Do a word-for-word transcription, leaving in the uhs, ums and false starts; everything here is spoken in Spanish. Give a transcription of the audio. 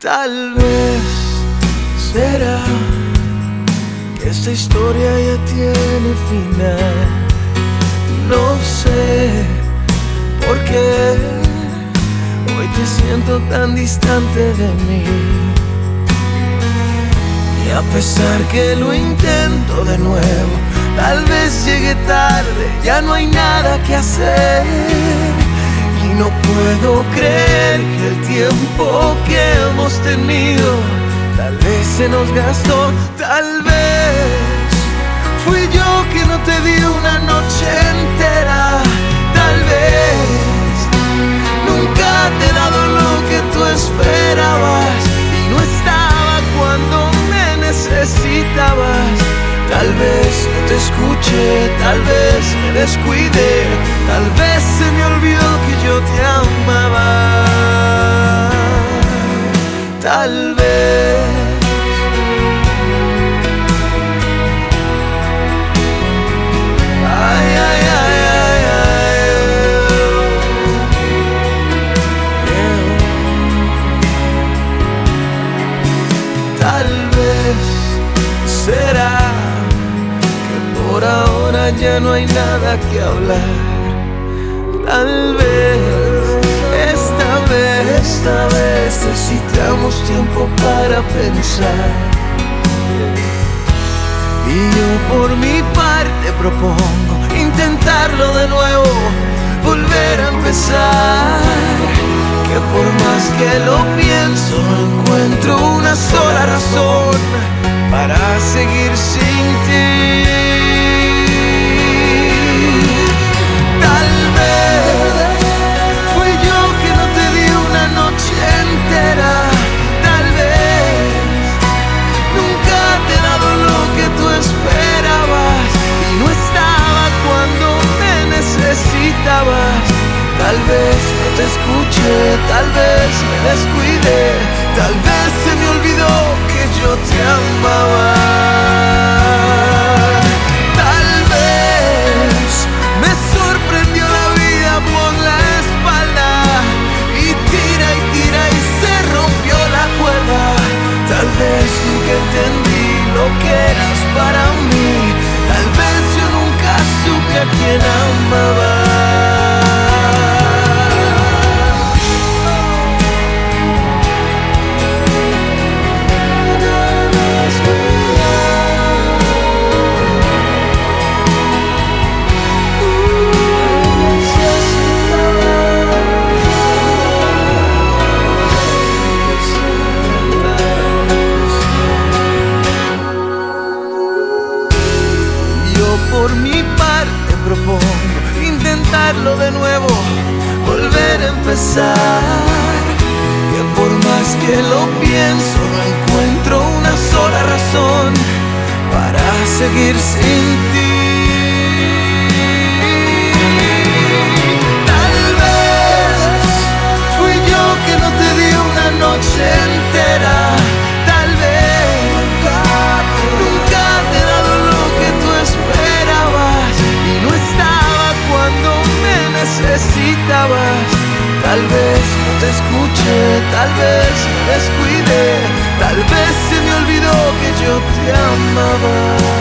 Tal vez será que esta historia ya tiene final. No sé por qué hoy te siento tan distante de mí. Y a pesar que lo intento de nuevo, tal vez llegue tarde, ya no hay nada que hacer. Y no puedo creer que el tiempo que hemos tenido tal vez se nos gastó. Tal vez fui yo que no te di una noche entera. Tal vez nunca te he dado lo que tú esperabas y no estaba cuando me necesitabas. Tal vez no te escuché, tal vez me descuidé, tal vez se me olvidó que yo te amaba. Tal vez ay, ay, ay, ay, ay. Yeah. Tal vez será por ahora ya no hay nada que hablar. Tal vez, esta vez, esta vez necesitamos tiempo para pensar. Y yo por mi parte propongo intentarlo de nuevo, volver a empezar. Que por más que lo pienso no encuentro una sola razón para seguir sin ti. Tal vez fui yo que no te di una noche entera. Tal vez nunca te he dado lo que tú esperabas y no estaba cuando me necesitabas. Tal vez no te escuché, tal vez me descuidé, tal vez se me olvidó que yo te amaba. Tal vez me sorprendió la vida por la espalda y tira y tira y se rompió la cuerda. Tal vez nunca entendí lo que eras para mí, tal vez yo nunca supe a quién amaba. Por mi parte propongo intentarlo de nuevo, volver a empezar. Que por más que lo pienso no encuentro una sola razón para seguir sin ti. Tal vez fui yo que no te di una noche entera. Tal vez nunca te he dado lo que tú esperabas y no estaba cuando me necesitabas. Tal vez no te escuché, tal vez me descuidé, tal vez se me olvidó que yo te amaba.